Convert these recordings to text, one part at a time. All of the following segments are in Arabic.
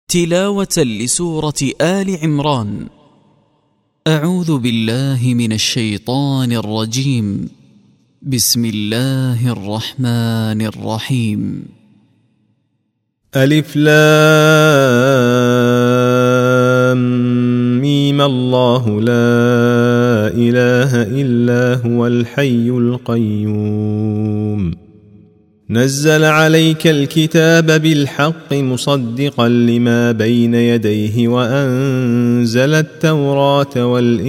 تلاوة لسورة آل عمران. أعوذ بالله من الشيطان الرجيم. بسم الله الرحمن الرحيم. ألف لام ميم الله لا إله إلا هو الحي القيوم نزل عليك الكتاب بالحق مصدقا لما بين يديه وأنزل التوراة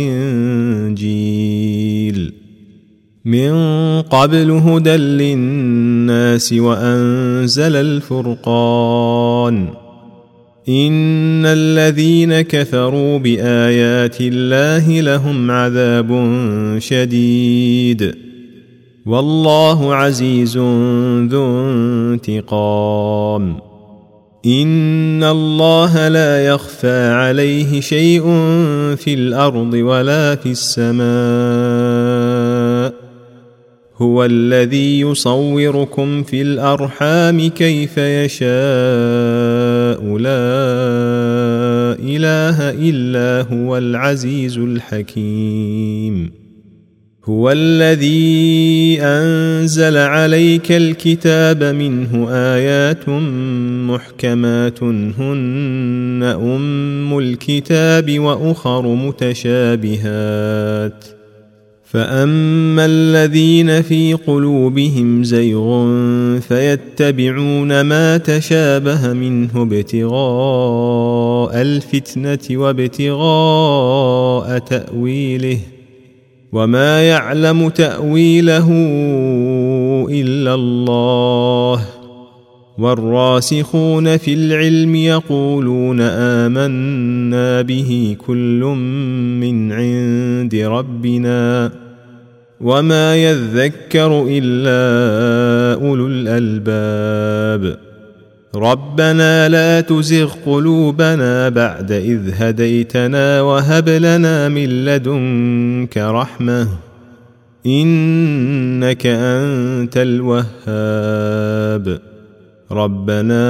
والإنجيل من قبل هدى للناس وأنزل الفرقان إن الذين كفروا بآيات الله لهم عذاب شديد والله عزيز ذو انتقام إن الله لا يخفى عليه شيء في الأرض ولا في السماء هو الذي يصوركم في الأرحام كيف يشاء لا إله إلا هو العزيز الحكيم هو الذي أنزل عليك الكتاب منه آيات محكمات هن أم الكتاب وأخر متشابهات فأما الذين في قلوبهم زيغ فيتبعون ما تشابه منه ابتغاء الفتنة وابتغاء تأويله وما يعلم تأويله إلا الله والراسخون في العلم يقولون آمنا به كل من عند ربنا وما يذكر إلا أولو الألباب ربنا لا تزغ قلوبنا بعد إذ هديتنا وهب لنا من لدنك رحمة إنك أنت الوهاب ربنا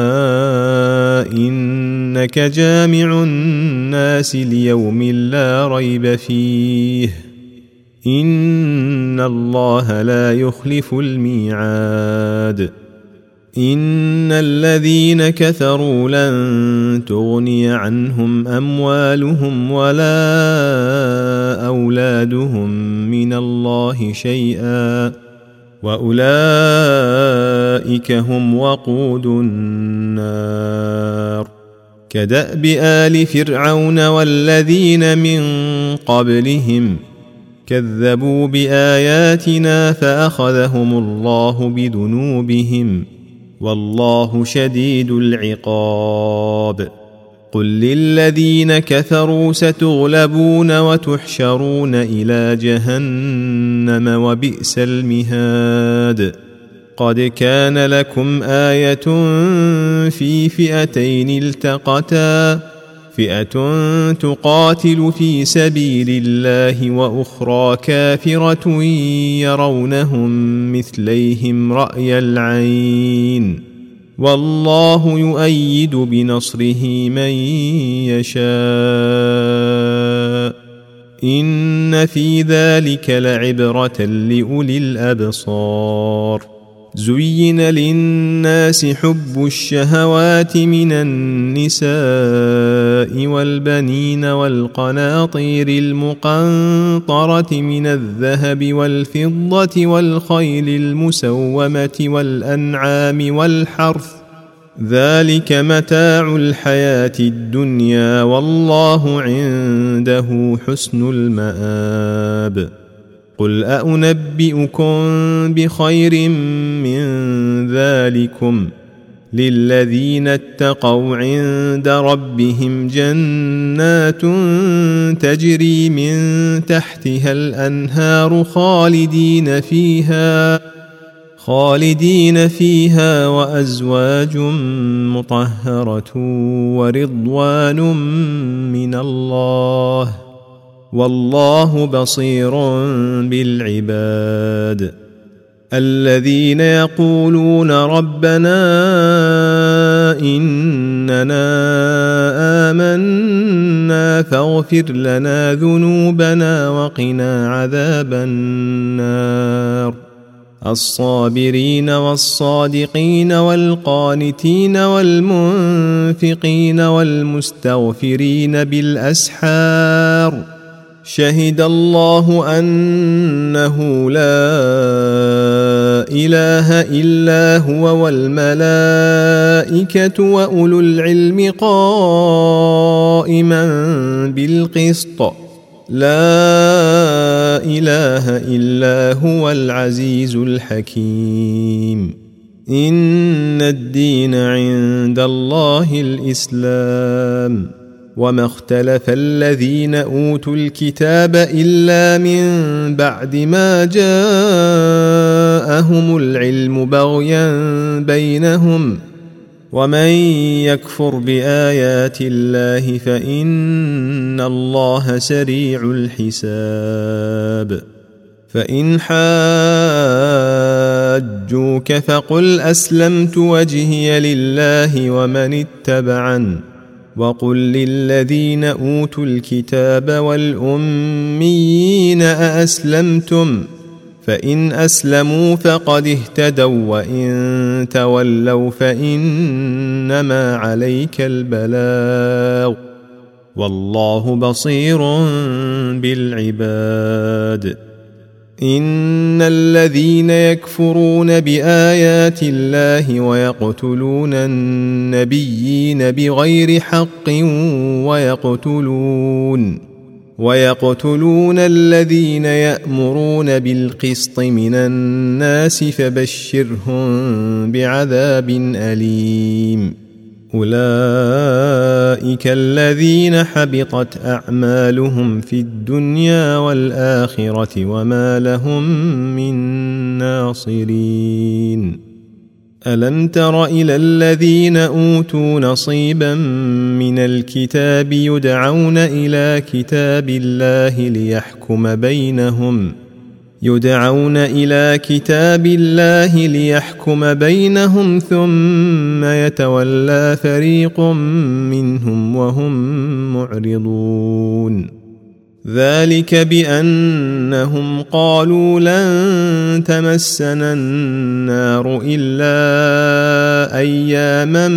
إنك جامع الناس ليوم لا ريب فيه إن الله لا يخلف الميعاد إن الذين كفروا لن تغني عنهم أموالهم ولا أولادهم من الله شيئا وأولئك هم وقود النار كدأب آل فرعون والذين من قبلهم كذبوا بآياتنا فأخذهم الله بذنوبهم والله شديد العقاب قل للذين كفروا ستغلبون وتحشرون إلى جهنم وبئس المهاد قد كان لكم آية في فئتين التقتا فئة تقاتل في سبيل الله وأخرى كافرة يرونهم مثليهم رأي العين والله يؤيد بنصره من يشاء إن في ذلك لعبرة لأولي الأبصار زين للناس حب الشهوات من النساء والبنين والقناطير المقنطرة من الذهب والفضة والخيل المسومة والأنعام والحرث ذلك متاع الحياة الدنيا والله عنده حسن المآب قل أنبئكم بخير من ذلكم للذين اتقوا عند ربهم جنات تجري من تحتها الأنهار خالدين فيها وأزواج مطهرة ورضوان من الله والله بصير بالعباد الذين يقولون ربنا إننا آمنا فاغفر لنا ذنوبنا وقنا عذاب النار الصابرين والصادقين والقانتين والمنفقين والمستغفرين بالأسحار شهد الله أنه لا إله إلا هو والملائكة وأولو العلم قائما بالقسط لا إله إلا هو العزيز الحكيم إن الدين عند الله الإسلام وما اختلف الذين أوتوا الكتاب إلا من بعد ما جاءهم العلم بغيا بينهم ومن يكفر بآيات الله فإن الله سريع الحساب فإن حاجوك فقل أسلمت وجهي لله ومن اتبعن وقل للذين أوتوا الكتاب والأميين أأسلمتم فإن أسلموا فقد اهتدوا وإن تولوا فإنما عليك البلاغ والله بصير بالعباد إن الذين يكفرون بآيات الله ويقتلون النبيين بغير حق ويقتلون الذين يأمرون بالقسط من الناس فبشرهم بعذاب أليم أولئك الذين حبطت أعمالهم في الدنيا والآخرة وما لهم من ناصرين ألم تر إلى الذين أوتوا نصيبا من الكتاب يدعون إلى كتاب الله ليحكم بينهم ثم يتولى فريق منهم وهم معرضون ذلك بأنهم قالوا لن تمسنا النار إلا أياما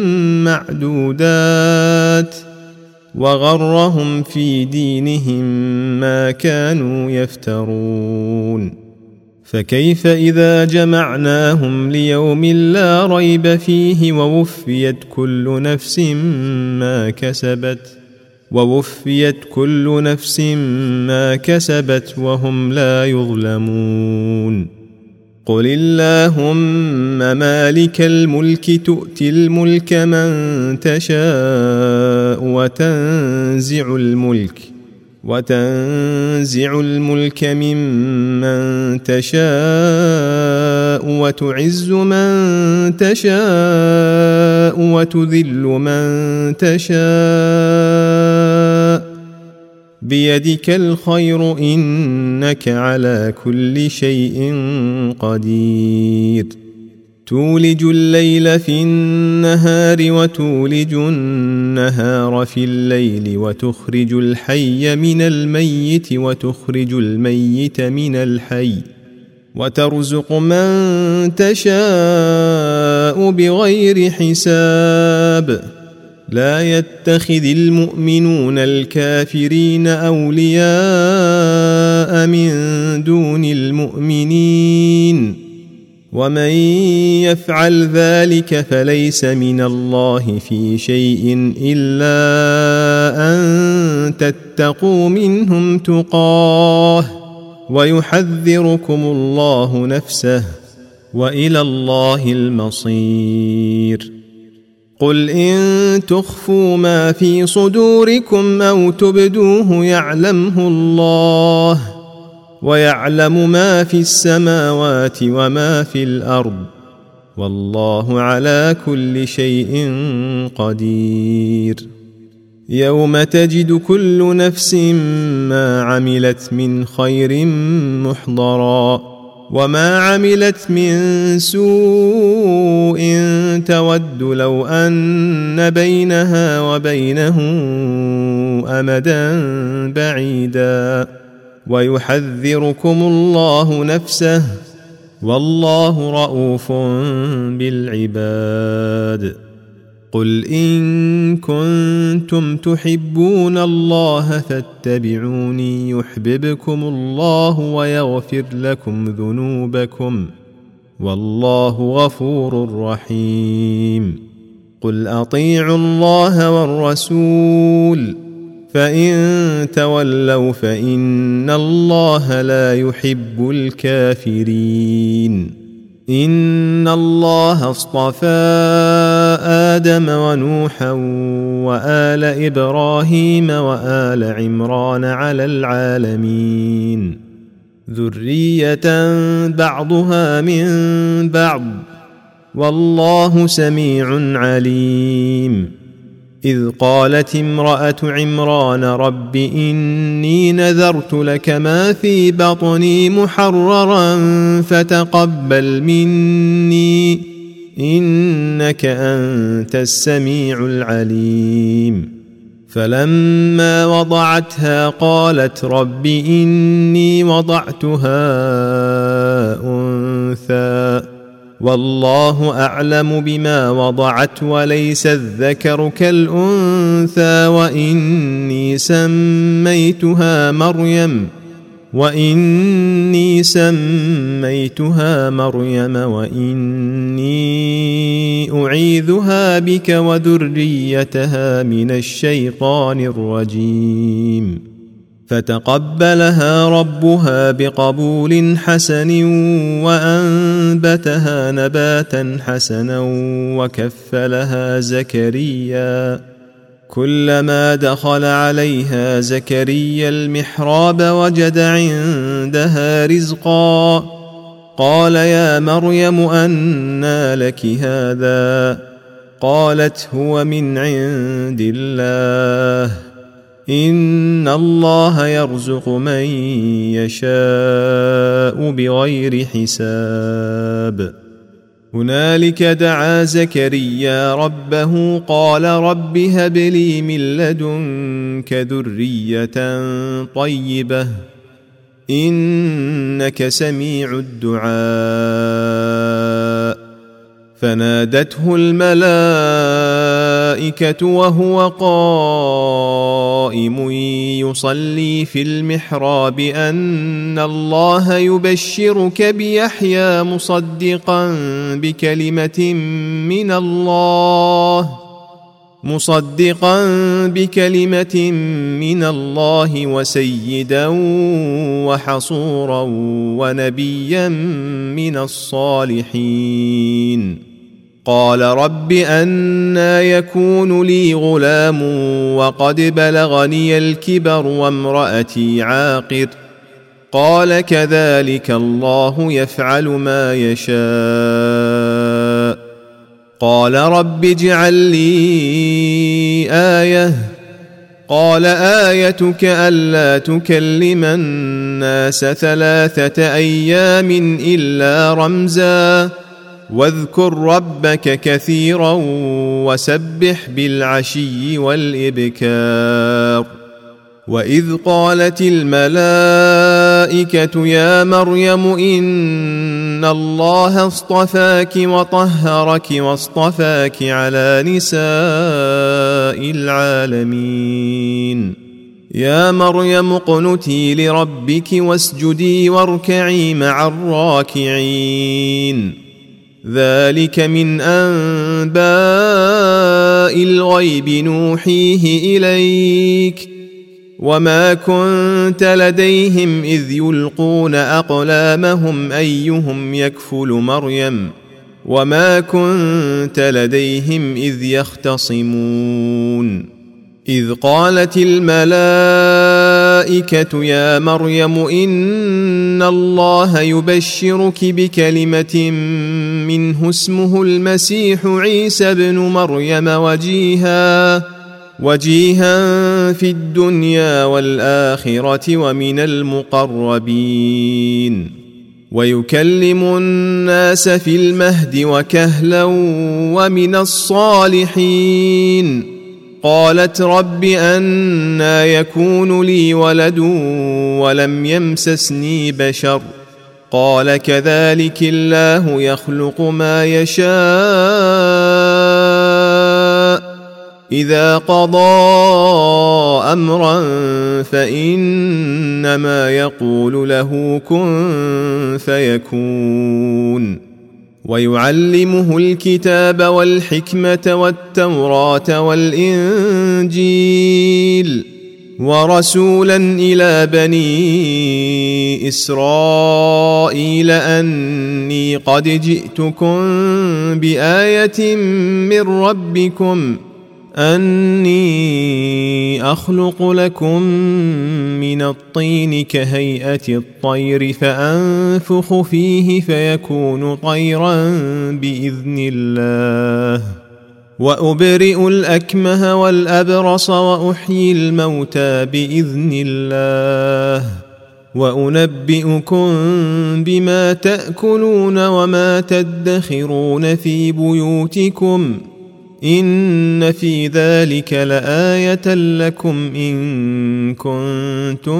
معدودات وغرهم في دينهم ما كانوا يفترون فكيف إذا جمعناهم ليوم لا ريب فيه ووفيت كل نفس ما كسبت وهم لا يظلمون قل اللهم مالك الملك تؤتي الملك من تشاء وتنزع الملك ممن تشاء وتعز من تشاء وتذل من تشاء بيدك الخير إنك على كل شيء قدير تولج الليل في النهار وتولج النهار في الليل وتخرج الحي من الميت وتخرج الميت من الحي وترزق من تشاء بغير حساب لا يتخذ المؤمنون الكافرين أولياء من دون المؤمنين ومن يفعل ذلك فليس من الله في شيء إلا أن تتقوا منهم تقاه ويحذركم الله نفسه وإلى الله المصير قل إن تخفوا ما في صدوركم أو تبدوه يعلمه الله ويعلم ما في السماوات وما في الأرض والله على كل شيء قدير يوم تجد كل نفس ما عملت من خير محضرا وما عملت من سوء تود لو أن بينها وبينه أمدا بعيدا ويحذركم الله نفسه والله رؤوف بالعباد. قل إن كنتم تحبون الله فاتبعوني يحببكم الله ويغفر لكم ذنوبكم والله غفور رحيم. قل أطيعوا الله والرسول فإن تولوا فإن الله لا يحب الكافرين. إن الله اصطفى آدم ونوحا وآل إبراهيم وآل عمران على العالمين ذرية بعضها من بعض والله سميع عليم. إذ قالت امرأة عمران رب إني نذرت لك ما في بطني محررا فتقبل مني إنك أنت السميع العليم. فلما وضعتها قالت رب إني وضعتها أنثى والله أعلم بما وضعت وليس الذكر كالأنثى وإني سميتها مريم وإني أعيذها بك وذريتها من الشيطان الرجيم. فتقبلها ربها بقبول حسن وأنبتها نباتا حسنا وكفلها زكريا. كلما دخل عليها زكريا المحراب وجد عندها رزقا قال يا مريم أنى لك هذا قالت هو من عند الله إن الله يرزق من يشاء بغير حساب. هنالك دعا زكريا ربه قال رب هب لي من لدنك ذرية طيبة إنك سميع الدعاء. فنادته الملائكة وهو قائم يصلي في المحراب أن الله يبشرك بيحيى مصدقا بكلمة من الله وسيدا وحصورا ونبيا من الصالحين. قال رب أنى يكون لي غلام وقد بلغني الكبر وامرأتي عاقر قال كذلك الله يفعل ما يشاء. قال رب اجعل لي آية قال آيتك ألا تكلم الناس 3 أيام إلا رمزا واذكر ربك كثيرا وسبح بالعشي والإبكار. وإذ قالت الملائكة يا مريم إن الله اصطفاك وطهرك واصطفاك على نساء العالمين. يا مريم اقنتي لربك واسجدي واركعي مع الراكعين. ذلك من أنباء الغيب نوحيه إليك وما كنت لديهم إذ يلقون أقلامهم أيهم يكفل مريم وما كنت لديهم إذ يختصمون. إذ قالت الملائكة يا مريم إن الله يبشرك بكلمة منه اسمه المسيح عيسى بن مريم وجيها في الدنيا والآخرة ومن المقربين. ويكلم الناس في المهد وكهلا ومن الصالحين. قالت رب أنى يكون لي ولد ولم يمسسني بشر قال كذلك الله يخلق ما يشاء إذا قضى أمرا فإنما يقول له كن فيكون. ويعلمه الكتاب والحكمة والتوراة والإنجيل ورسولا إلى بني إسرائيل أني قد جئتكم بآية من ربكم أني أخلق لكم من الطين كهيئة الطير فأنفخ فيه فيكون طيرا بإذن الله وأبرئ الأكمه والأبرص وأحيي الموتى بإذن الله وأنبئكم بما تأكلون وما تدخرون في بيوتكم إن في ذلك لآية لكم إن كنتم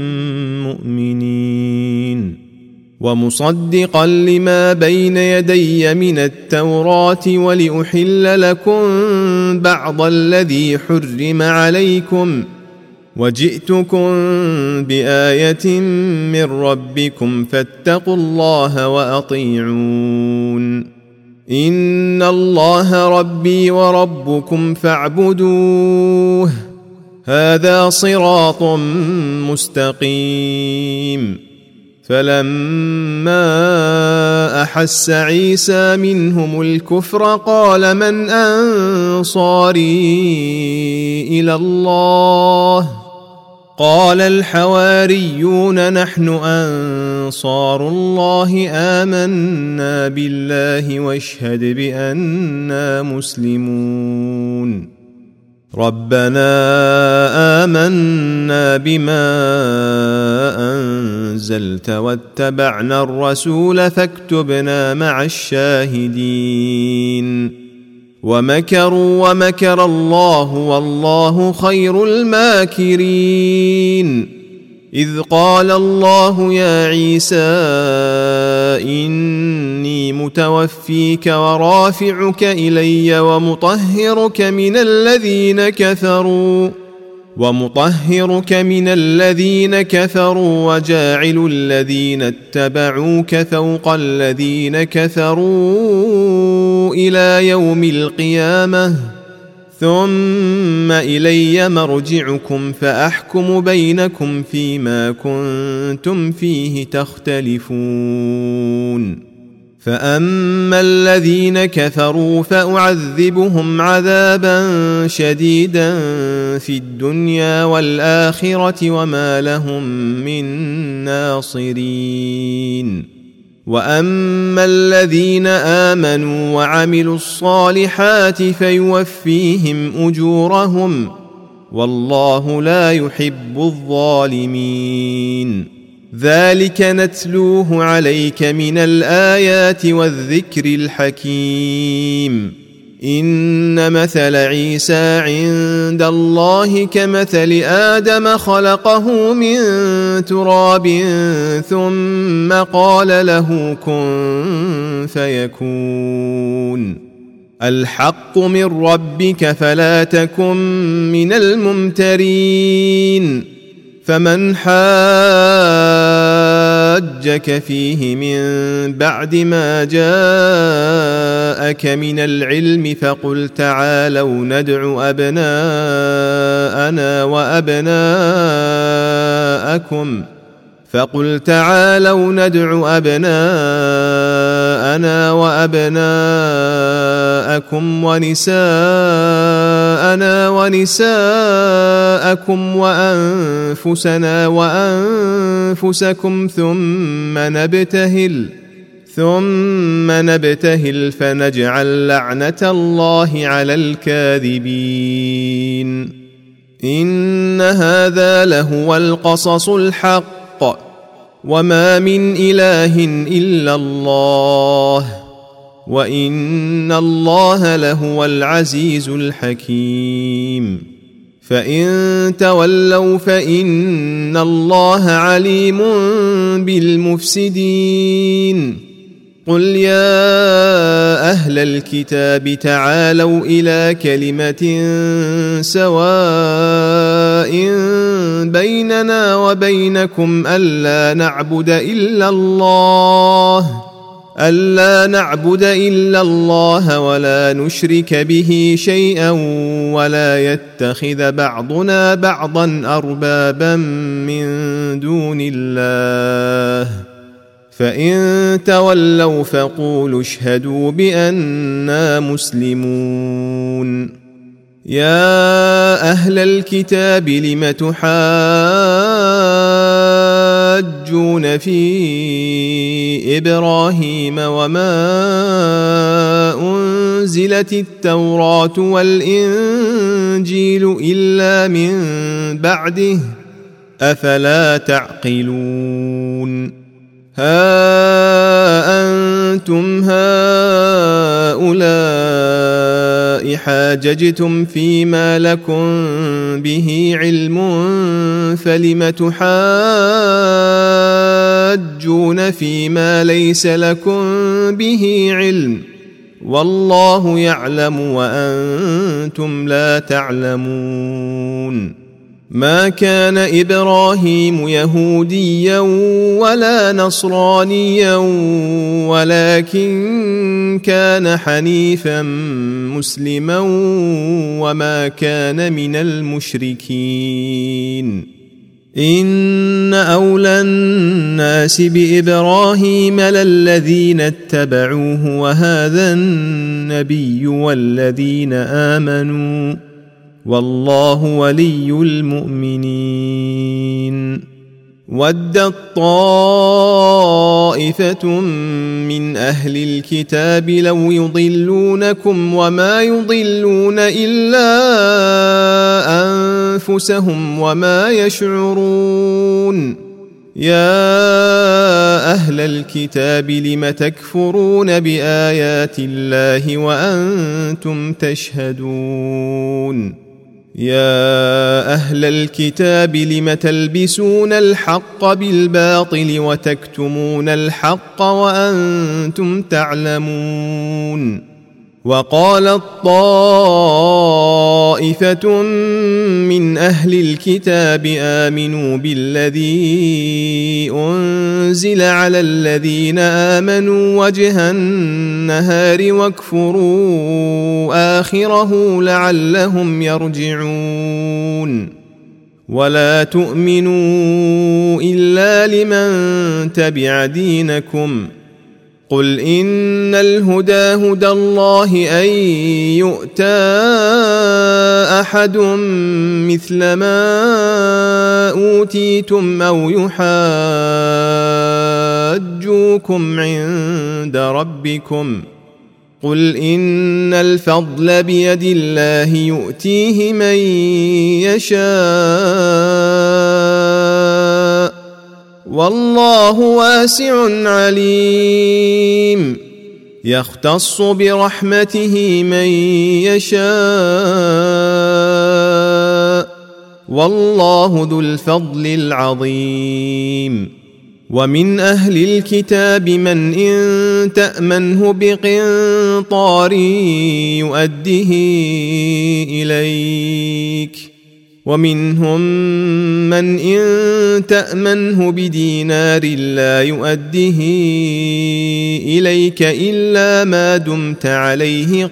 مؤمنين. ومصدقا لما بين يدي من التوراة ولأحل لكم بعض الذي حرم عليكم وجئتكم بآية من ربكم فاتقوا الله وأطيعون. إن الله ربي وربكم فاعبدوه هذا صراط مستقيم. فلما أحس عيسى منهم الكفر قال من أنصاري إلى الله قال الحواريون نحن أنصار الله آمنا بالله واشهد بأننا مسلمون. ربنا آمنا بما أنزلت واتبعنا الرسول فاكتبنا مع الشاهدين. ومكروا ومكر الله والله خير الماكرين. إذ قال الله يا عيسى إني متوفيك ورافعك إلي ومطهرك من الذين كفروا وجاعل الذين اتبعوك فوق الذين كفروا إلى يوم القيامة ثم إلي مرجعكم فأحكم بينكم فيما كنتم فيه تختلفون. فأما الذين كفروا فأعذبهم عذابا شديدا في الدنيا والآخرة وما لهم من ناصرين. وأما الذين آمنوا وعملوا الصالحات فيوفيهم أجورهم والله لا يحب الظالمين. ذلك نتلوه عليك من الآيات والذكر الحكيم. إن مثل عيسى عند الله كمثل آدم خلقه من تراب ثم قال له كن فيكون. الحق من ربك فلا تكن من الممترين. فمن حاجك فيه من بعد ما جاءك من العلم فقل تعالوا ندع أبناءنا وأبناءكم ونساءنا ونساءكم وأنفسنا وأنفسكم ثم نبتهل فنجعل لعنة الله على الكاذبين. إن هذا لهو القصص الحق وما من إله إلا الله وإن الله لهو العزيز الحكيم فإن تولوا فإن الله عليم بالمفسدين قل يا أهل الكتاب تعالوا إلى كلمة سواء بيننا وبينكم ألا نعبد إلا الله ولا نشرك به شيئا ولا يتخذ بعضنا بعضا أربابا من دون الله فإن تولوا فقولوا اشهدوا بأننا مسلمون يا أهل الكتاب لم تحاجون في إبراهيم وما أنزلت التوراة والإنجيل إلا من بعده أفلا تعقلون ها أنتم هؤلاء حاججتم فيما لكم به علم فلم تحاجون فيما ليس لكم به علم والله يعلم وأنتم لا تعلمون ما كان إبراهيم يهوديا ولا نصرانيا ولكن كان حنيفا مسلما وما كان من المشركين إن أولى الناس بإبراهيم للذين اتبعوه وهذا النبي والذين آمنوا والله ولي المؤمنين ودت طائفة من أهل الكتاب لو يضلونكم وما يضلون إلا أنفسهم وما يشعرون يا أهل الكتاب لم تكفرون بآيات الله وأنتم تشهدون يا أهل الكتاب لم تلبسون الحق بالباطل وتكتمون الحق وأنتم تعلمون وقالت طائفة من أهل الكتاب آمنوا بالذي أنزل على الذين آمنوا وجه النهار واكفروا آخره لعلهم يرجعون ولا تؤمنوا إلا لمن تبع دينكم قل إن الهدى هدى الله أن يؤتى أحد مثل ما أوتيتم أو يحاجوكم عند ربكم قل إن الفضل بيد الله يؤتيه من يشاء والله واسع عليم يختص برحمته من يشاء والله ذو الفضل العظيم ومن أهل الكتاب من إن تأمنه بقنطار يؤده إليك ومنهم من إن تأمنه بدينار لا يؤده إليك إلا ما دمت عليه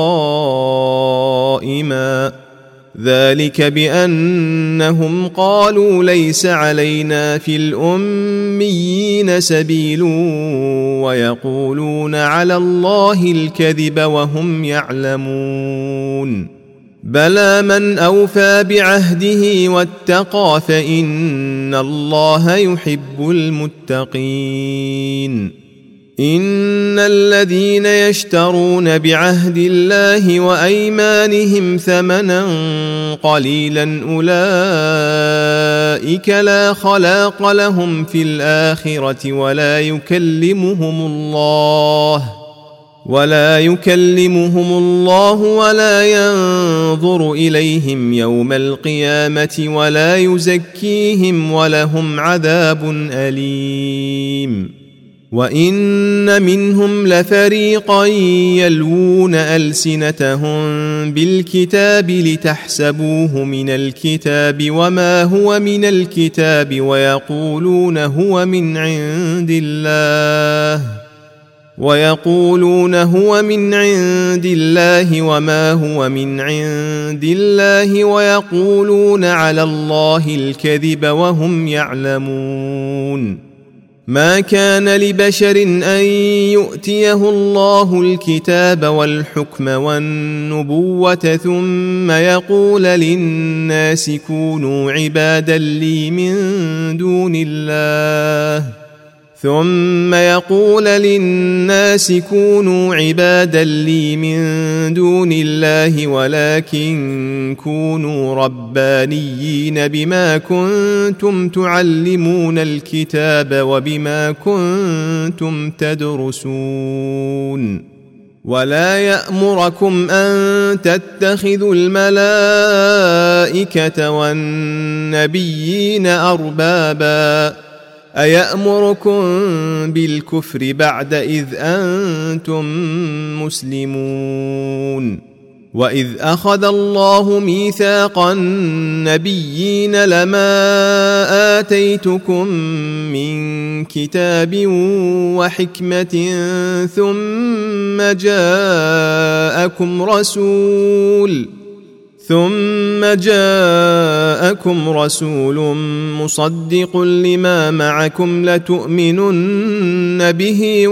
قائما ذلك بأنهم قالوا ليس علينا في الأميين سبيل ويقولون على الله الكذب وهم يعلمون بلى من أوفى بعهده واتقى فإن الله يحب المتقين إن الذين يشترون بعهد الله وأيمانهم ثمنا قليلا أولئك لا خلاق لهم في الآخرة ولا يكلمهم الله ولا ينظر إليهم يوم القيامة ولا يزكيهم ولهم عذاب أليم. وإن منهم لفريقا يلوون ألسنتهم بالكتاب لتحسبوه من الكتاب وما هو من الكتاب ويقولون هو من عند الله وما هو من عند الله ويقولون على الله الكذب وهم يعلمون. ما كان لبشر أن يؤتيه الله الكتاب والحكم والنبوة ثم يقول للناس كونوا عبادا لي من دون الله ولكن كونوا ربانيين بما كنتم تعلمون الكتاب وبما كنتم تدرسون. ولا يأمركم أن تتخذوا الملائكة والنبيين أربابا أيأمركم بالكفر بعد إذ أنتم مسلمون. وإذ أخذ الله ميثاق النبيين لما آتيتكم من كتاب وحكمة ثم جاءكم رسول مصدق لما معكم لتؤمنن به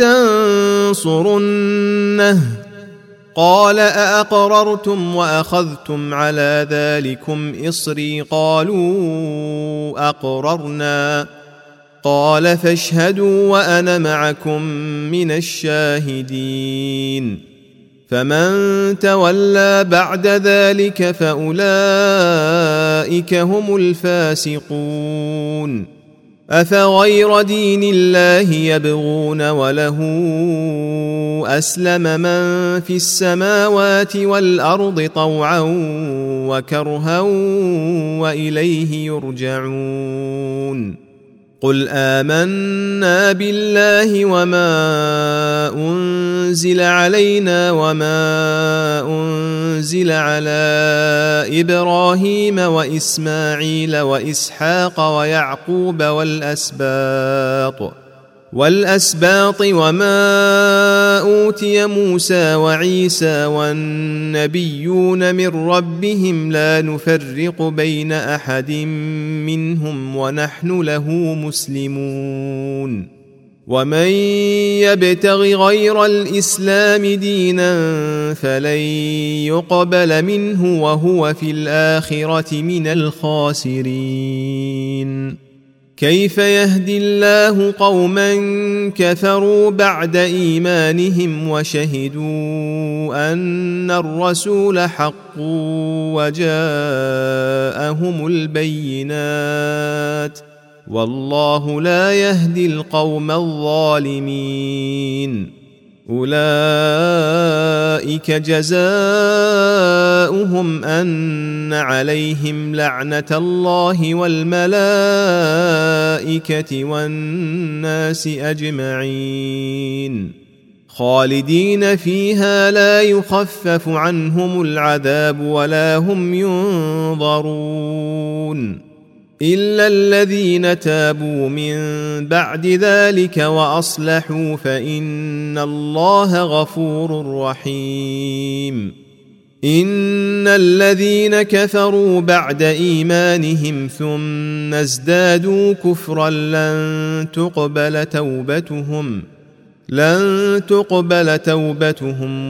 ولتنصرنه قال أأقررتم وأخذتم على ذلكم إصري قالوا أقررنا قال فاشهدوا وأنا معكم من الشاهدين. فمن تولى بعد ذلك فأولئك هم الفاسقون. أفغير دين الله يبغون وله أسلم من في السماوات والأرض طوعا وكرها وإليه يرجعون. قل آمنا بالله وما أنزل علينا وما أنزل على إبراهيم وإسماعيل وإسحاق ويعقوب والأسباط وما أوتي موسى وعيسى والنبيون من ربهم لا نفرق بين أحد منهم ونحن له مسلمون. ومن يبتغ غير الإسلام دينا فلن يقبل منه وهو في الآخرة من الخاسرين. كيف يهدي الله قوما كفروا بعد إيمانهم وشهدوا أن الرسول حق وجاءهم البينات والله لا يهدي القوم الظالمين. أولئك جزاؤهم أن عليهم لعنة الله والملائكة والناس أجمعين خالدين فيها لا يخفف عنهم العذاب ولا هم ينظرون إلا الذين تابوا من بعد ذلك وأصلحوا فإن الله غفور رحيم. إن الذين كفروا بعد إيمانهم ثم ازدادوا كفرا لن تقبل توبتهم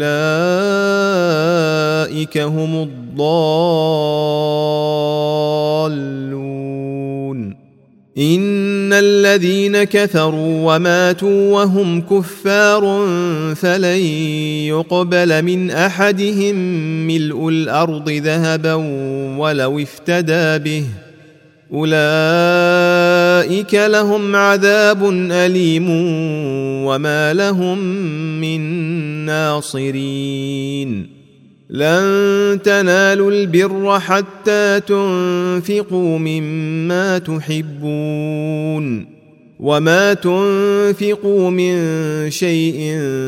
وأولئك هم الضالون. إن الذين كفروا وماتوا وهم كفار فلن يقبل من أحدهم ملء الأرض ذهبا ولو افتدى به أولئك لهم عذاب أليم وما لهم من ناصرين لن تنالوا البر حتى تنفقوا مما تحبون وما تنفقوا من شيء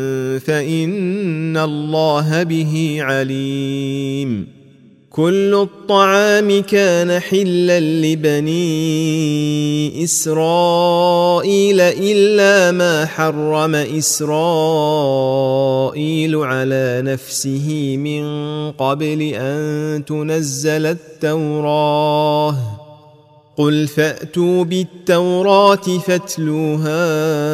فإن الله به عليم كل الطعام كان حلا لبني إسرائيل إلا ما حرم إسرائيل على نفسه من قبل أن تنزل التوراة قل فأتوا بالتوراة فاتلوها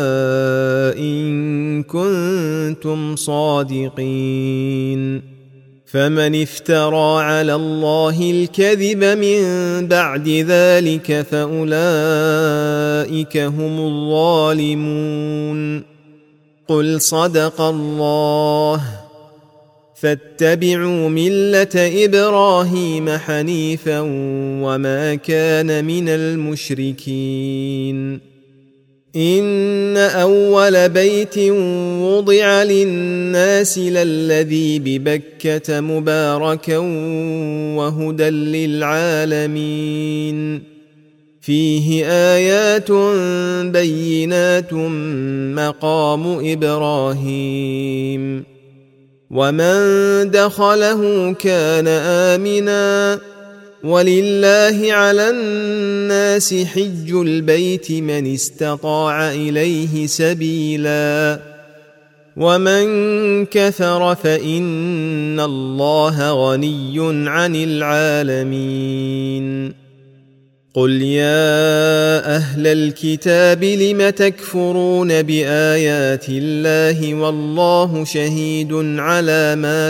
إن كنتم صادقين فمن افترى على الله الكذب من بعد ذلك فأولئك هم الظالمون قل صدق الله فاتبعوا ملة إبراهيم حنيفا وما كان من المشركين إن أول بيت وضع للناس للذي ببكة مباركا وهدى للعالمين فيه آيات بينات مقام إبراهيم ومن دخله كان آمناً ولله على الناس حج البيت من استطاع إليه سبيلا ومن كفر فإن الله غني عن العالمين قل يا أهل الكتاب لم تكفرون بآيات الله والله شهيد على ما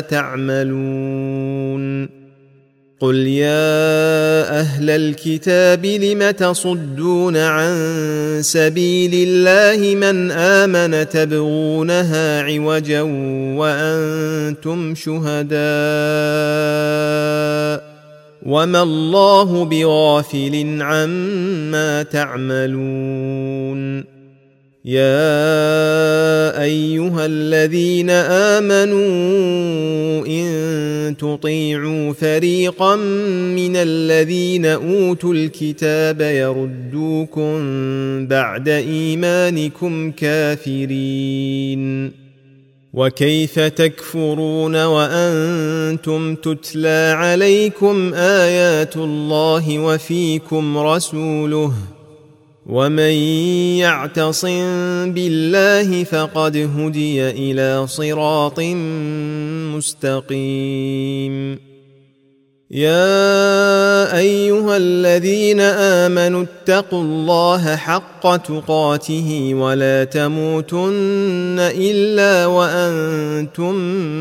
تعملون قل يا أهل الكتاب لم تصدون عن سبيل الله من آمن تبغونها عوجا وأنتم شهداء وما الله بغافل عما تعملون يا أيها الذين آمنوا إن تطيعوا فريقا من الذين أوتوا الكتاب يردوكم بعد إيمانكم كافرين وكيف تكفرون وأنتم تتلى عليكم آيات الله وفيكم رسوله ومن يعتصم بالله فقد هدي إلى صراط مستقيم يا أيها الذين آمنوا اتقوا الله حق تقاته ولا تموتن إلا وأنتم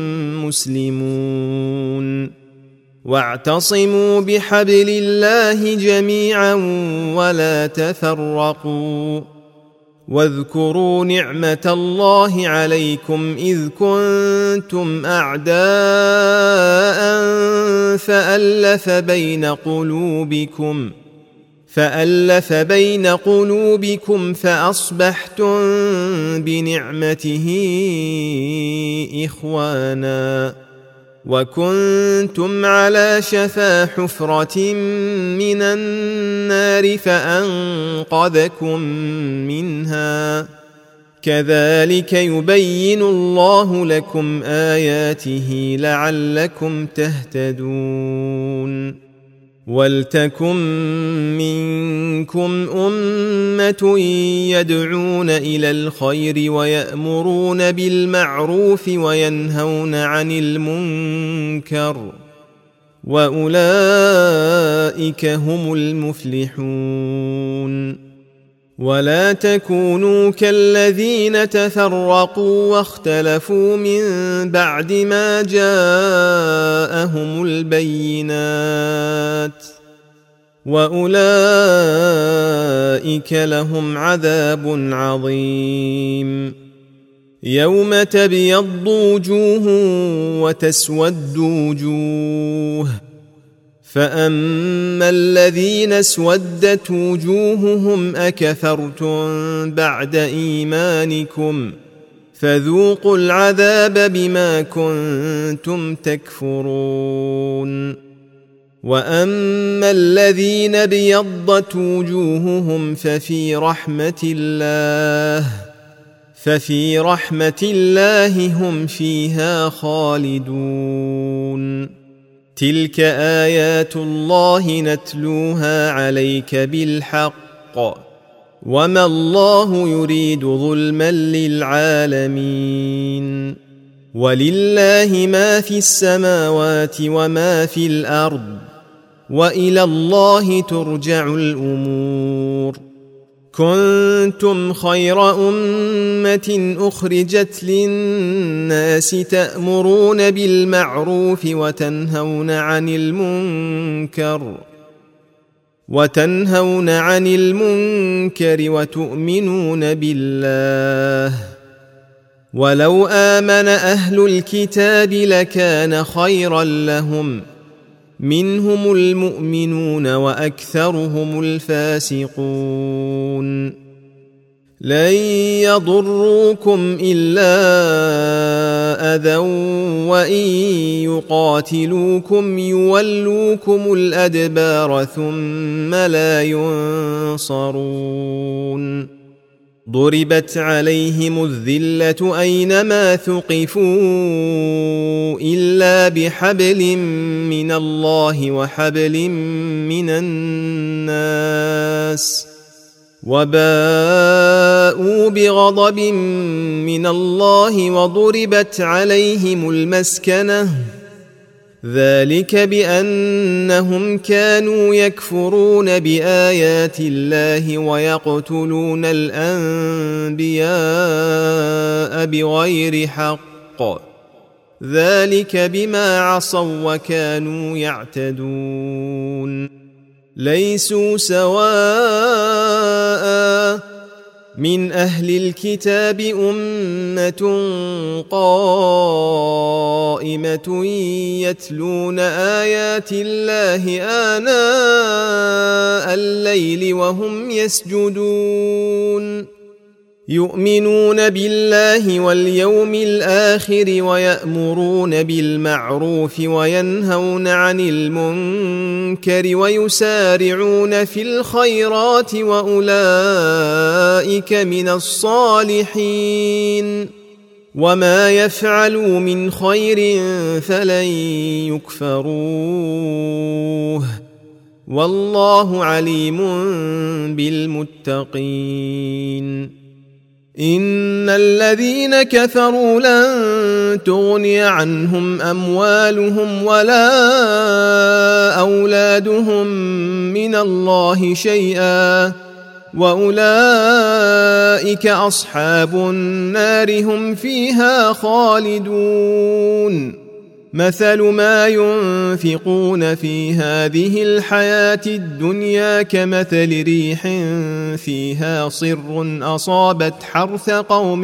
مسلمون واعتصموا بحبل الله جميعا ولا تفرقوا واذكروا نعمة الله عليكم إذ كنتم أعداء فألف بين قلوبكم فأصبحتم بنعمته إخوانا وكنتم على شفا حفرة من النار فأنقذكم منها كذلك يبين الله لكم آياته لعلكم تهتدون ولتكن منكم أمة يدعون إلى الخير ويأمرون بالمعروف وينهون عن المنكر وأولئك هم المفلحون ولا تكونوا كالذين تفرقوا واختلفوا من بعد ما جاءهم البينات وأولئك لهم عذاب عظيم. يوم تبيض وجوه وتسود وجوه، فأما الذين اسودت وجوههم أكفرتم بعد إيمانكم فذوقوا العذاب بما كنتم تكفرون. وأما الذين ابيضت وجوههم ففي رحمة الله هم فيها خالدون. تلك آيات الله نتلوها عليك بالحق، وما الله يريد ظلما للعالمين. ولله ما في السماوات وما في الأرض، وإلى الله ترجع الأمور. كنتم خير أمة أخرجت للناس تأمرون بالمعروف وتنهون عن المنكر وتؤمنون بالله. ولو آمن أهل الكتاب لكان خيرا لهم، منهم المؤمنون وأكثرهم الفاسقون. لن يضروكم إلا أذى وإن يقاتلوكم يولوكم الأدبار ثم لا ينصرون. ضربت عليهم الذلة أينما ثقفوا إلا بحبل من الله وحبل من الناس، وباءوا بغضب من الله وضربت عليهم المسكنة، ذلك بأنهم كانوا يكفرون بآيات الله ويقتلون الأنبياء بغير حق، ذلك بما عصوا وكانوا يعتدون. ليسوا سواء من أهل الكتاب أمة قائمة يتلون آيات الله آناء الليل وهم يسجدون، يؤمنون بالله واليوم الآخر ويأمرون بالمعروف وينهون عن المنكر ويسارعون في الخيرات وأولئك من الصالحين. وما يفعلوا من خير فلن يكفروه، والله عليم بالمتقين. إن الذين كفروا لن تغني عنهم أموالهم ولا أولادهم من الله شيئا، وأولئك أصحاب النار هم فيها خالدون. مثل ما ينفقون في هذه الحياة الدنيا كمثل ريح فيها صر أصابت حرث قوم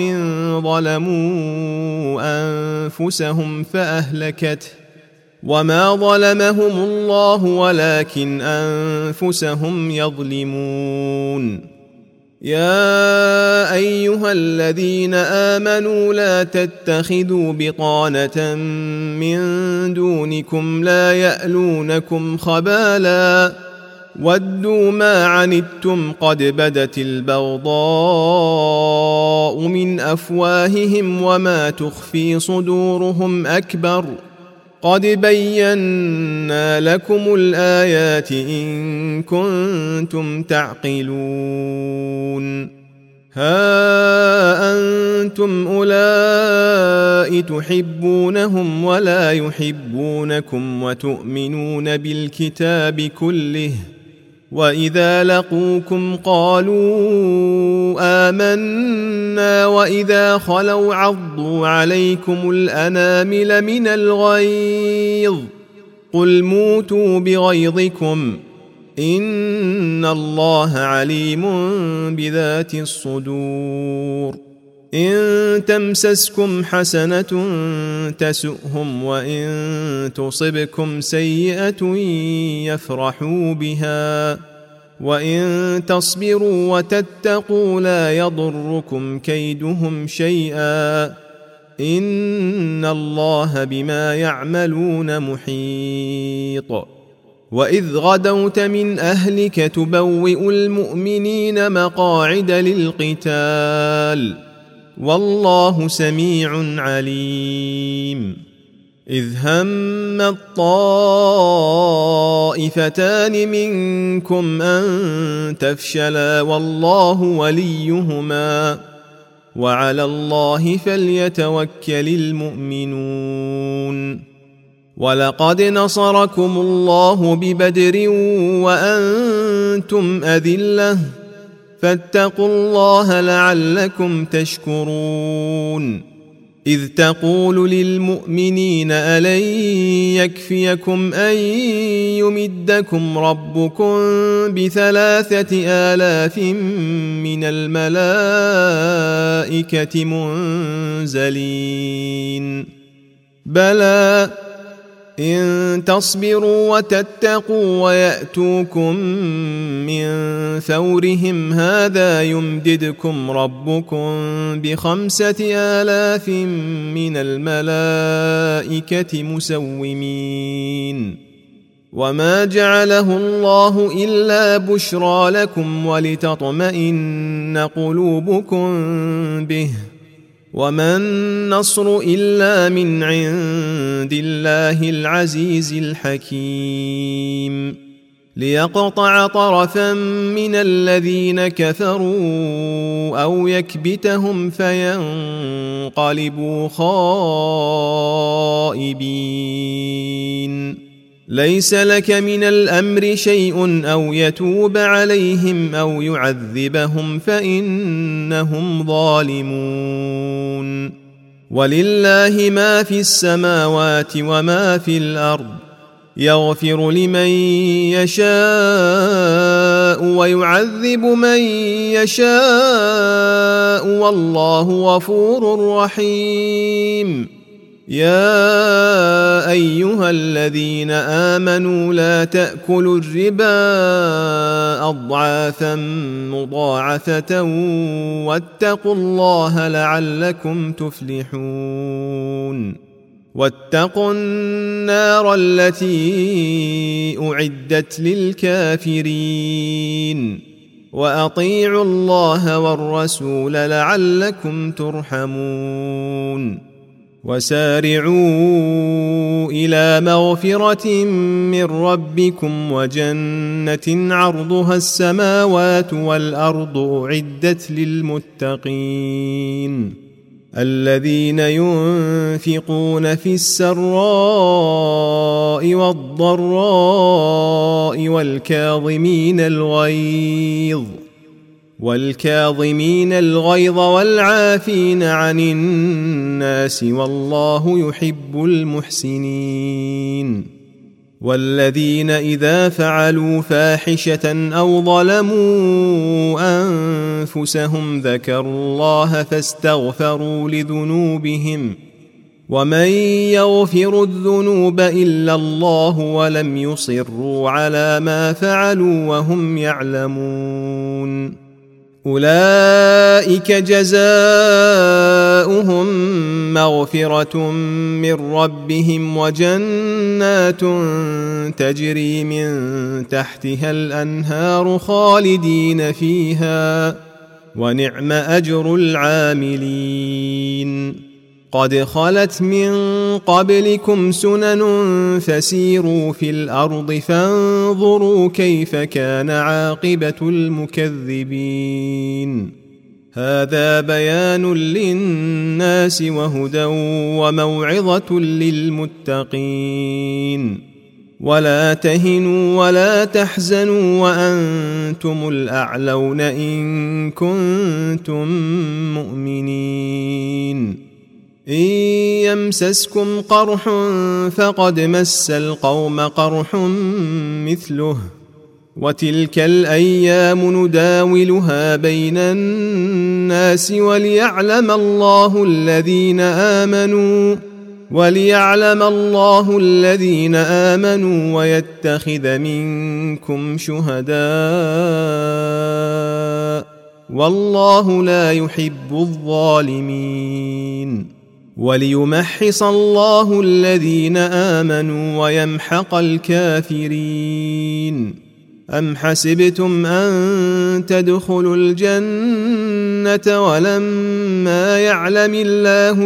ظلموا أنفسهم فأهلكته، وما ظلمهم الله ولكن أنفسهم يظلمون. يا أيها الذين آمنوا لا تتخذوا بطانة من دونكم لا يألونكم خبالا ودوا ما عنتم قد بدت البغضاء من أفواههم وما تخفي صدورهم أكبر قد بينا لكم الآيات إن كنتم تعقلون. ها أنتم أولئك تحبونهم ولا يحبونكم وتؤمنون بالكتاب كله، وإذا لقوكم قالوا آمنا وإذا خلوا عضوا عليكم الأنامل من الغيظ قل موتوا بغيظكم إن الله عليم بذات الصدور إن تمسسكم حسنة تسؤهم وإن تصبكم سيئة يفرحوا بها وإن تصبروا وتتقوا لا يضركم كيدهم شيئا إن الله بما يعملون محيط وإذ غدوت من أهلك تبوئ المؤمنين مقاعد للقتال والله سميع عليم إذ هم الطائفتان منكم أن تفشلا والله وليهما وعلى الله فليتوكل المؤمنون ولقد نصركم الله ببدر وأنتم أذلة فاتقوا الله لعلكم تشكرون إذ تقول للمؤمنين ألن يكفيكم أن يمدكم ربكم ب3,000 من الملائكة منزلين بلى إن تصبروا وتتقوا ويأتوكم من فورهم هذا يمددكم ربكم ب5,000 من الملائكة مسومين وما جعله الله إلا بشرى لكم ولتطمئن قلوبكم به وما النصر إلا من عند الله العزيز الحكيم ليقطع طرفا من الذين كفروا أو يكبتهم فينقلبوا خائبين ليس لك من الأمر شيء أو يتوب عليهم أو يعذبهم فإنهم ظالمون ولله ما في السماوات وما في الأرض يغفر لمن يشاء ويعذب من يشاء والله غفور رحيم يا أيها الذين آمنوا لا تأكلوا الربا أضعافا مضاعفة واتقوا الله لعلكم تفلحون واتقوا النار التي أعدت للكافرين وأطيعوا الله والرسول لعلكم ترحمون وسارعوا إلى مغفرة من ربكم وجنة عرضها السماوات والأرض أعدت للمتقين الذين ينفقون في السراء والضراء والكاظمين الغيظ والعافين عن الناس والله يحب المحسنين والذين إذا فعلوا فاحشة أو ظلموا أنفسهم ذكروا الله فاستغفروا لذنوبهم ومن يغفر الذنوب إلا الله ولم يصروا على ما فعلوا وهم يعلمون أولئك جزاؤهم مغفرة من ربهم وجنات تجري من تحتها الأنهار خالدين فيها ونعم أجر العاملين قد خلت من قبلكم سنن فسيروا في الأرض فانظروا كيف كان عاقبة المكذبين هذا بيان للناس وهدى وموعظة للمتقين ولا تهنوا ولا تحزنوا وأنتم الأعلون إن كنتم مؤمنين إن يمسسكم قرح فقد مس القوم قرح مثله وتلك الأيام نداولها بين الناس وليعلم الله الذين آمنوا ويتخذ منكم شهداء والله لا يحب الظالمين وليمحص الله الذين آمنوا ويمحق الكافرين أم حسبتم أن تدخلوا الجنة ولما يعلم الله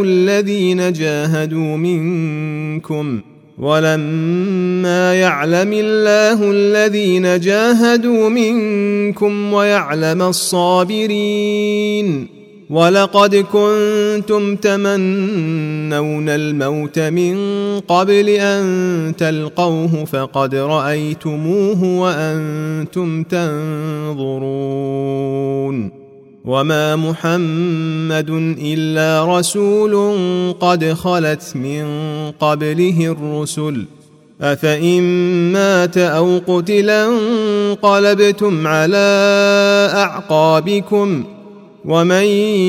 الذين جاهدوا منكم ويعلم الصابرين ولقد كنتم تمنون الموت من قبل أن تلقوه فقد رأيتموه وأنتم تنظرون وما محمد إلا رسول قد خلت من قبله الرسل أفإن مات أو قتلا انقلبتم على أعقابكم ومن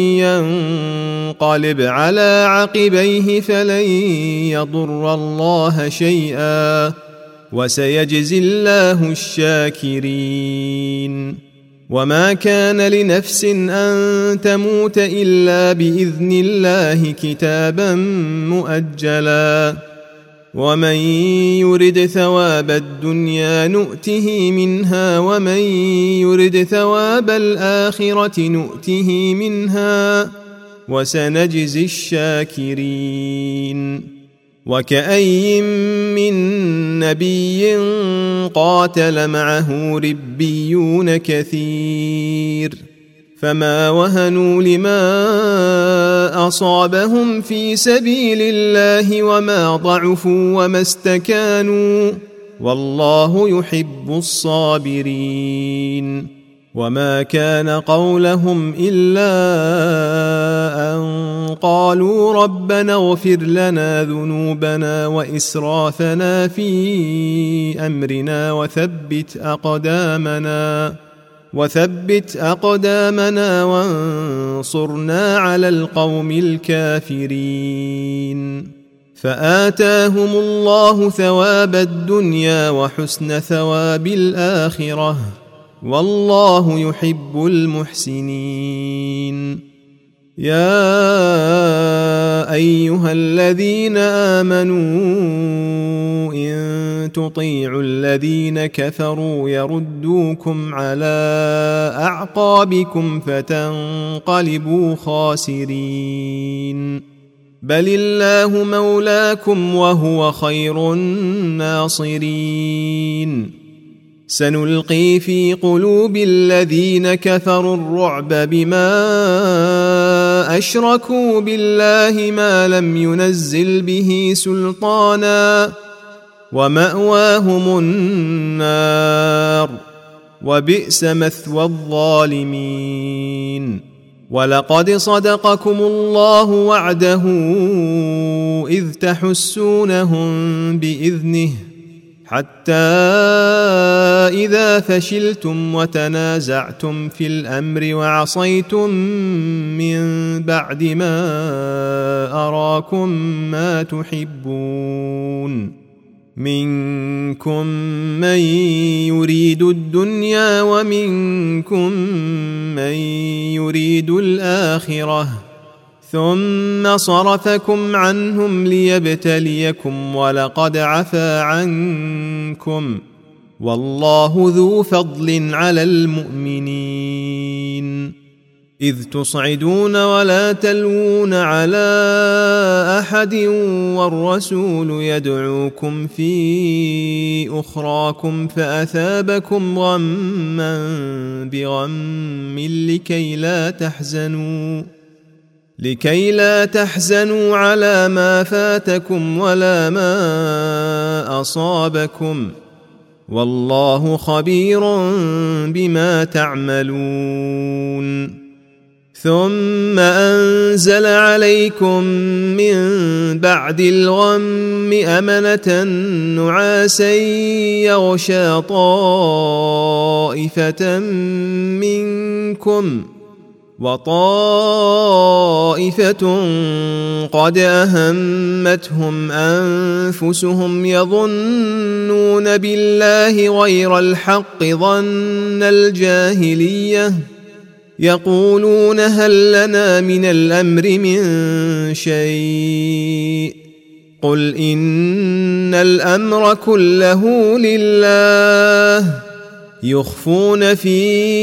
ينقلب على عقبيه فلن يضر الله شيئا وسيجزي الله الشاكرين وما كان لنفس أن تموت إلا بإذن الله كتابا مؤجلا ومن يرد ثواب الدنيا نؤته منها ومن يرد ثواب الآخرة نؤته منها وسنجزي الشاكرين وكأي من نبي قاتل معه ربيون كثير فما وهنوا لما أصابهم في سبيل الله وما ضعفوا وما استكانوا والله يحب الصابرين وما كان قولهم إلا أن قالوا ربنا اغفر لنا ذنوبنا وإسرافنا في أمرنا وثبت أقدامنا وانصرنا على القوم الكافرين فآتاهم الله ثواب الدنيا وحسن ثواب الآخرة والله يحب المحسنين يا أيها الذين آمنوا إن تطيعوا الذين كفروا يردوكم على أعقابكم فتنقلبوا خاسرين بل الله مولاكم وهو خير الناصرين سنلقي في قلوب الذين كفروا الرعب بما أشركوا بالله ما لم ينزل به سلطانا ومأواهم النار وبئس مثوى الظالمين ولقد صدقكم الله وعده إذ تحسونهم بإذنه حتى إذا فشلتم وتنازعتم في الأمر وعصيتم من بعد ما أراكم ما تحبون منكم من يريد الدنيا ومنكم من يريد الآخرة ثم صرفكم عنهم ليبتليكم ولقد عفا عنكم والله ذو فضل على المؤمنين إذ تصعدون ولا تلوون على أحد والرسول يدعوكم في أخراكم فأثابكم غما بغم لكي لا تحزنوا على ما فاتكم ولا ما أصابكم والله خبير بما تعملون ثم أنزل عليكم من بعد الغم أمنة نعاسا يغشى طائفة منكم وطائفة قد أهمتهم أنفسهم يظنون بالله غير الحق ظن الجاهلية يقولون هل لنا من الأمر من شيء قل إن الأمر كله لله يخفون في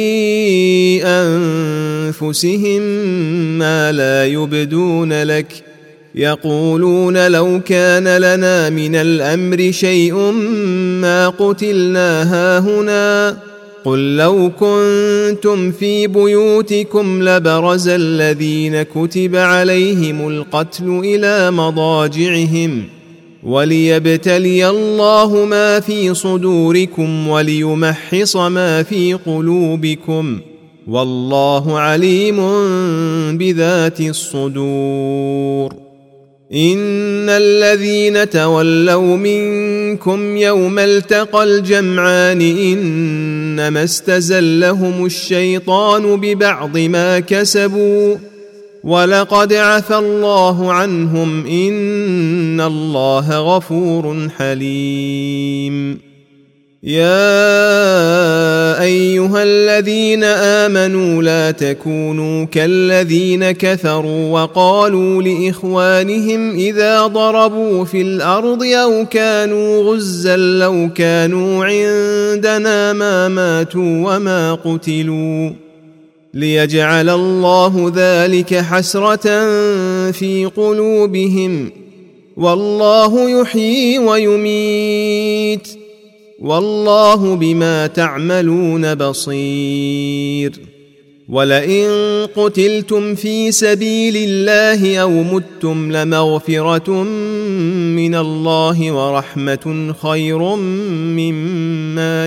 أنفسهم ما لا يبدون لك يقولون لو كان لنا من الأمر شيء ما قتلنا هاهنا قل لو كنتم في بيوتكم لبرز الذين كتب عليهم القتل إلى مضاجعهم وليبتلي الله ما في صدوركم وليمحص ما في قلوبكم والله عليم بذات الصدور إن الذين تولوا منكم يوم التقى الجمعان إنما استزلهم الشيطان ببعض ما كسبوا ولقد عفى الله عنهم إن الله غفور حليم يا أيها الذين آمنوا لا تكونوا كالذين كفروا وقالوا لإخوانهم إذا ضربوا في الأرض أو كانوا غزا لو كانوا عندنا ما ماتوا وما قتلوا ليجعل الله ذلك حسرة في قلوبهم والله يحيي ويميت والله بما تعملون بصير ولئن قتلتم في سبيل الله أو متم لمغفرة من الله ورحمة خير مما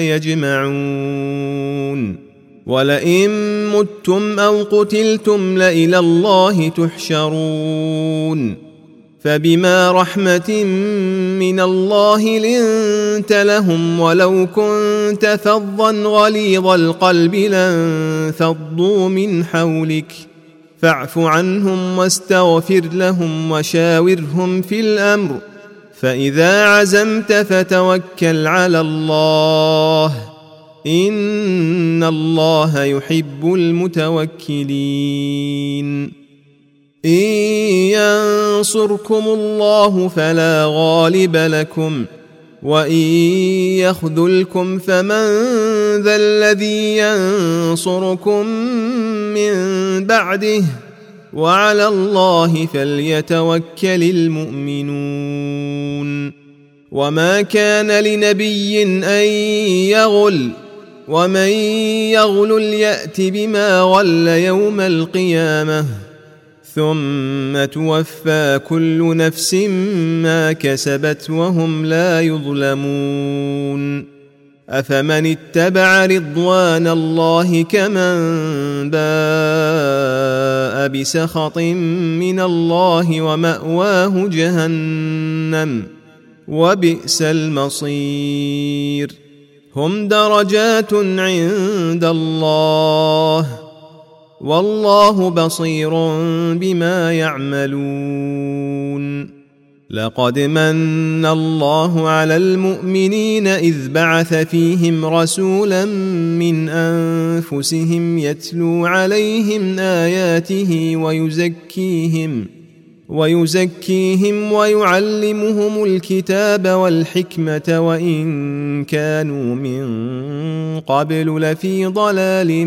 يجمعون ولئن متم أو قتلتم لإلى الله تحشرون فبما رحمة من الله لنت لهم ولو كنت فظا غليظ القلب لانفضوا من حولك فاعف عنهم واستغفر لهم وشاورهم في الأمر فإذا عزمت فتوكل على الله إن الله يحب المتوكلين إن ينصركم الله فلا غالب لكم وإن يخذلكم فمن ذا الذي ينصركم من بعده وعلى الله فليتوكل المؤمنون وما كان لنبي أن يغل ومن يغل يأت بما غل يوم القيامة ثم توفى كل نفس ما كسبت وهم لا يظلمون أفمن اتبع رضوان الله كمن باء بسخط من الله ومأواه جهنم وبئس المصير هم درجات عند الله والله بصير بما يعملون لقد من الله على المؤمنين إذ بعث فيهم رسولا من أنفسهم يتلو عليهم آياته ويزكيهم ويعلمهم الكتاب والحكمة وإن كانوا من قبل لفي ضلال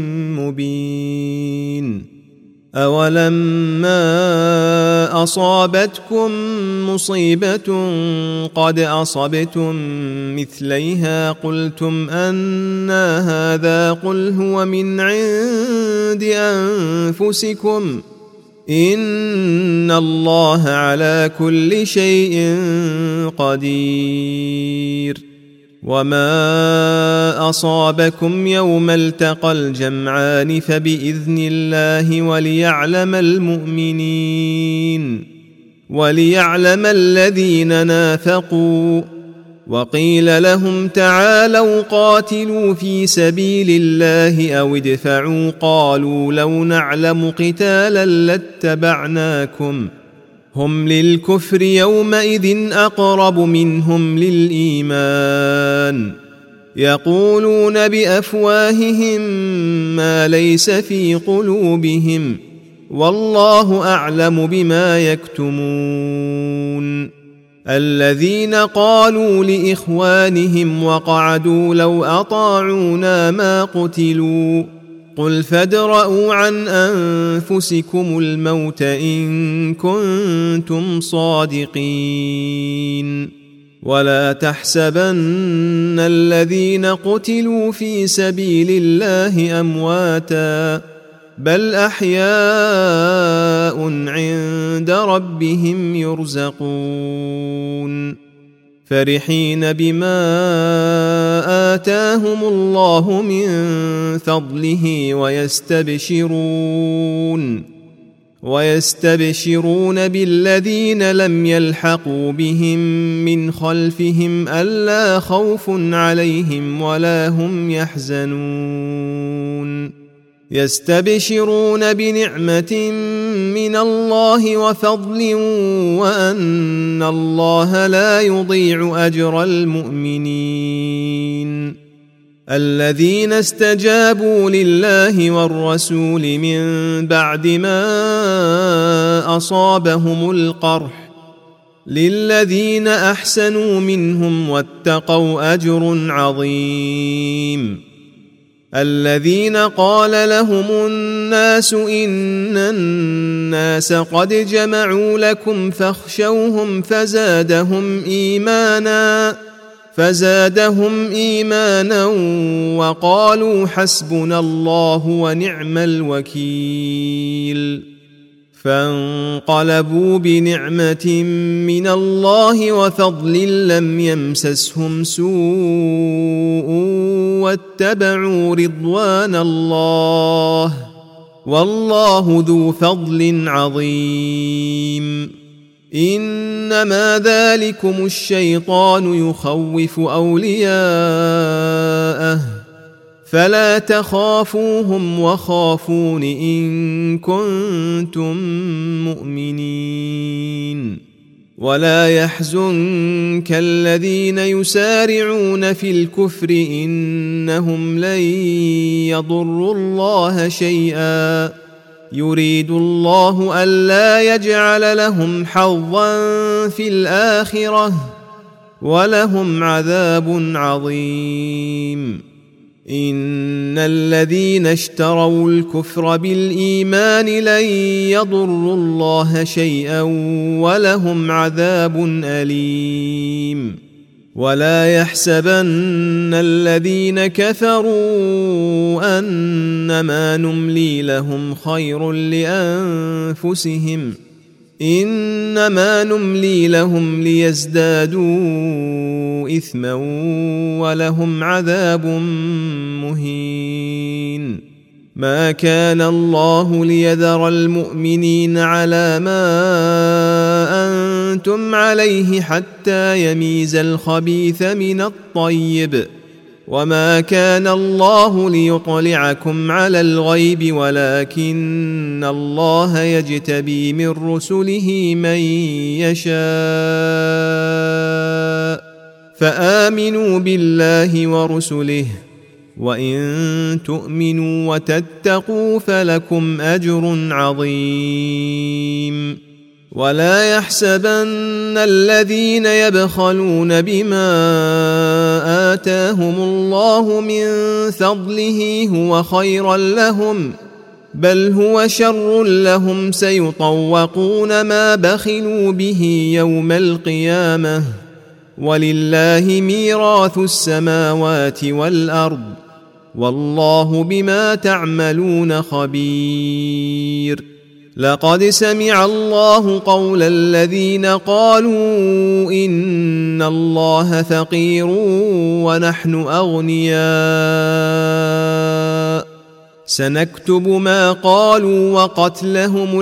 مبين أولما أصابتكم مصيبة قد أصبتم مثليها قلتم أنى هذا قل هو من عند أنفسكم إن الله على كل شيء قدير وما أصابكم يوم التقى الجمعان فبإذن الله وليعلم الذين نافقوا. وقيل لهم تعالوا قاتلوا في سبيل الله أو ادفعوا قالوا لو نعلم قتالا لاتبعناكم هم للكفر يومئذ أقرب منهم للإيمان يقولون بأفواههم ما ليس في قلوبهم والله أعلم بما يكتمون. الذين قالوا لإخوانهم وقعدوا لو أطاعونا ما قتلوا قل فادرءوا عن أنفسكم الموت إن كنتم صادقين ولا تحسبن الذين قتلوا في سبيل الله أمواتا بل أحياء عند ربهم يرزقون فرحين بما آتاهم الله من فضله ويستبشرون بالذين لم يلحقوا بهم من خلفهم ألا خوف عليهم ولا هم يحزنون يستبشرون بنعمة من الله وفضل وأن الله لا يضيع أجر المؤمنين. الذين استجابوا لله والرسول من بعد ما أصابهم القرح للذين أحسنوا منهم واتقوا أجر عظيم. الذين قال لهم الناس إن الناس قد جمعوا لكم فاخشوهم فزادهم إيمانا وقالوا حسبنا الله ونعم الوكيل فانقلبوا بنعمة من الله وفضل لم يمسسهم سوء واتبعوا رضوان الله والله ذو فضل عظيم. إنما ذلكم الشيطان يخوف أولياءه فلا تخافوهم وخافون إن كنتم مؤمنين. ولا يحزنك الذين يسارعون في الكفر إنهم لن يضروا الله شيئا يريد الله ألا يجعل لهم حظا في الآخرة ولهم عذاب عظيم. إن الذين اشتروا الكفر بالإيمان لن يضروا الله شيئا ولهم عذاب أليم. ولا يحسبن الذين كفروا أنما نملي لهم خير لأنفسهم إنما نملي لهم ليزدادوا إثما ولهم عذاب مهين. ما كان الله ليذر المؤمنين على ما أنتم عليه حتى يميز الخبيث من الطيب وما كان الله ليطلعكم على الغيب ولكن الله يجتبي من رسله من يشاء فآمنوا بالله ورسله وإن تؤمنوا وتتقوا فلكم أجر عظيم. ولا يحسبن الذين يبخلون بما آتاهم الله من فضله هو خيرا لهم بل هو شر لهم سيطوقون ما بخلوا به يوم القيامة ولله ميراث السماوات والأرض والله بما تعملون خبير. لقد سمع الله قول الذين قالوا إن الله فقير ونحن أغنياء سنكتب ما قالوا وقتلهم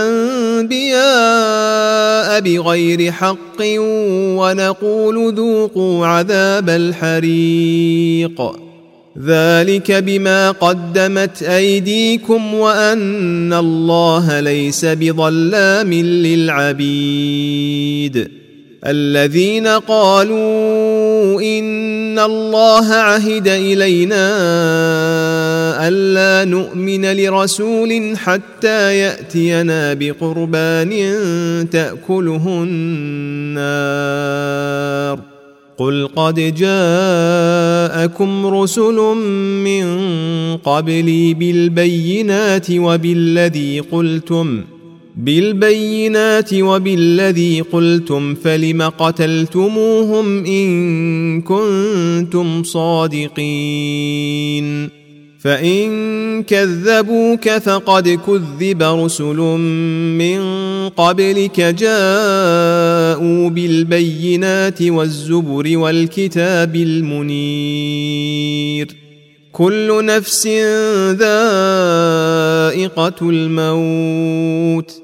الأنبياء بغير حق ونقول ذوقوا عذاب الحريق ذلك بما قدمت أيديكم وأن الله ليس بظلام للعبيد الذين قالوا إن الله عهد إلينا ألا نؤمن لرسول حتى يأتينا بقربان تأكله النار قل قد جاءكم رسل من قبلي بالبينات وبالذي قلتم فلم قتلتموهم إن كنتم صادقين فإن كذبوك فقد كذب رسل من قبلك جاءوا بالبينات والزبر والكتاب المنير كل نفس ذائقة الموت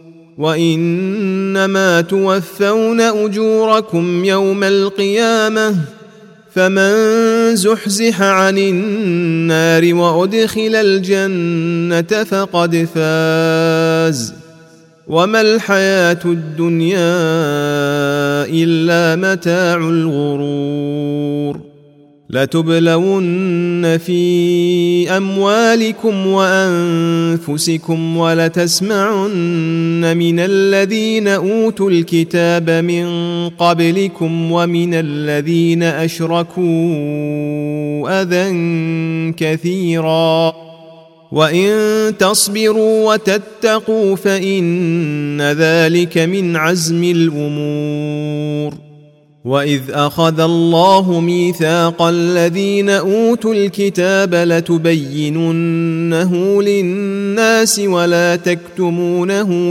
وإنما توفون أجوركم يوم القيامة فمن زحزح عن النار وأدخل الجنة فقد فاز وما الحياة الدنيا إلا متاع الغرور لتبلون في أموالكم وأنفسكم ولتسمعن من الذين أوتوا الكتاب من قبلكم ومن الذين أشركوا أذى كثيرا وإن تصبروا وتتقوا فإن ذلك من عزم الأمور وإذ أخذ الله ميثاق الذين أوتوا الكتاب لتبيننه للناس ولا تكتمونه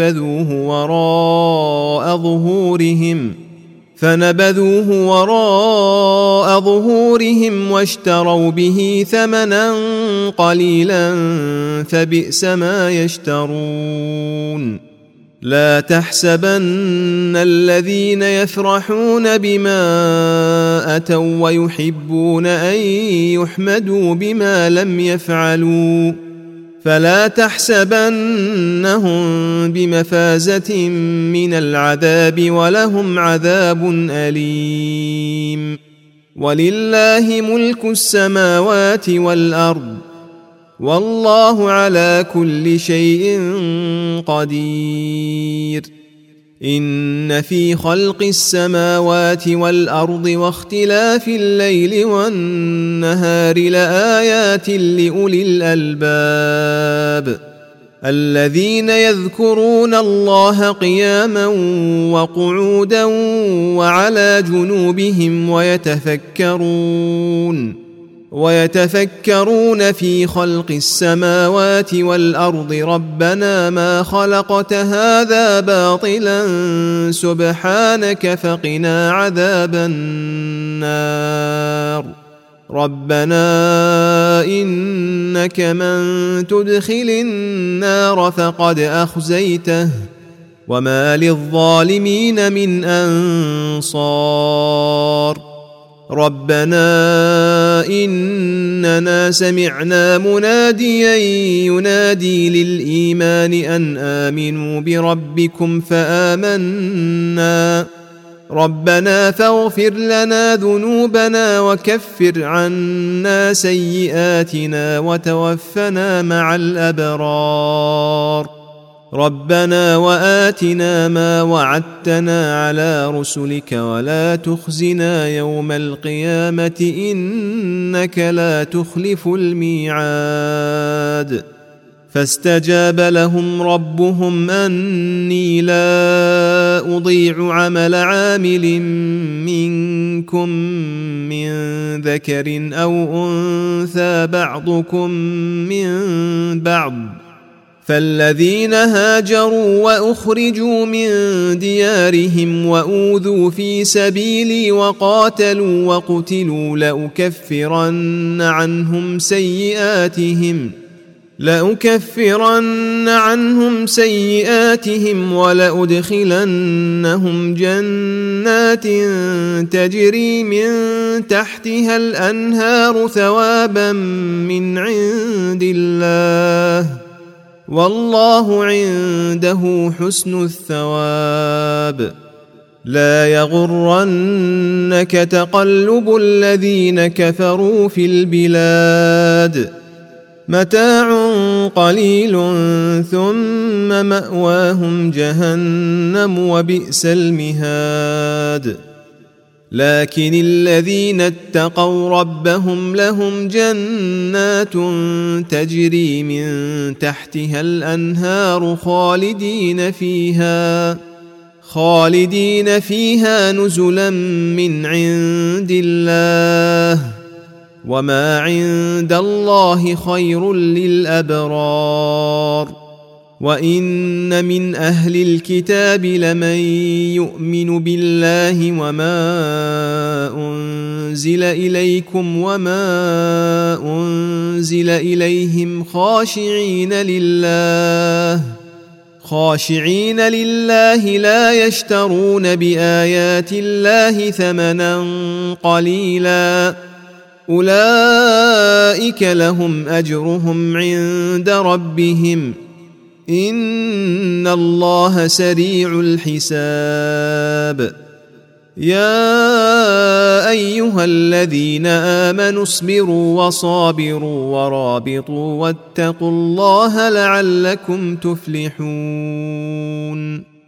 فنبذوه وراء ظهورهم واشتروا به ثمنا قليلا فبئس ما يشترون لا تحسبن الذين يفرحون بما أتوا ويحبون أن يحمدوا بما لم يفعلوا فلا تحسبنهم بمفازة من العذاب ولهم عذاب أليم ولله ملك السماوات والأرض والله على كل شيء قدير إن في خلق السماوات والأرض واختلاف الليل والنهار لآيات لأولي الألباب الذين يذكرون الله قياما وقعودا وعلى جنوبهم ويتفكرون في خلق السماوات والأرض ربنا ما خلقت هذا باطلا سبحانك فقنا عذاب النار ربنا إنك من تدخل النار فقد أخزيته وما للظالمين من أنصار ربنا إننا سمعنا مناديا ينادي للإيمان أن آمنوا بربكم فآمنا ربنا فاغفر لنا ذنوبنا وكفر عنا سيئاتنا وتوفنا مع الأبرار ربنا وآتنا ما وعدتنا على رسلك ولا تخزنا يوم القيامة إنك لا تخلف الميعاد فاستجاب لهم ربهم أني لا أضيع عمل عامل منكم من ذكر أو أنثى بعضكم من بعض فالذين هاجروا وأخرجوا من ديارهم وأوذوا في سبيلي وقاتلوا وقتلوا لأكفرن عنهم سيئاتهم ولأدخلنهم جنات تجري من تحتها الأنهار ثوابا من عند الله والله عنده حسن الثواب. لا يغرنك تقلب الذين كفروا في البلاد متاع قليل ثم مأواهم جهنم وبئس المهاد. لكن الذين اتقوا ربهم لهم جنات تجري من تحتها الأنهار خالدين فيها نزلا من عند الله وما عند الله خير للأبرار. وإن من أهل الكتاب لمن يؤمن بالله وما أنزل إليكم وما أنزل إليهم خاشعين لله لا يشترون بآيات الله ثمنا قليلا أولئك لهم أجرهم عند ربهم إن الله سريع الحساب. يا أيها الذين آمنوا اصبروا وصابروا ورابطوا واتقوا الله لعلكم تفلحون.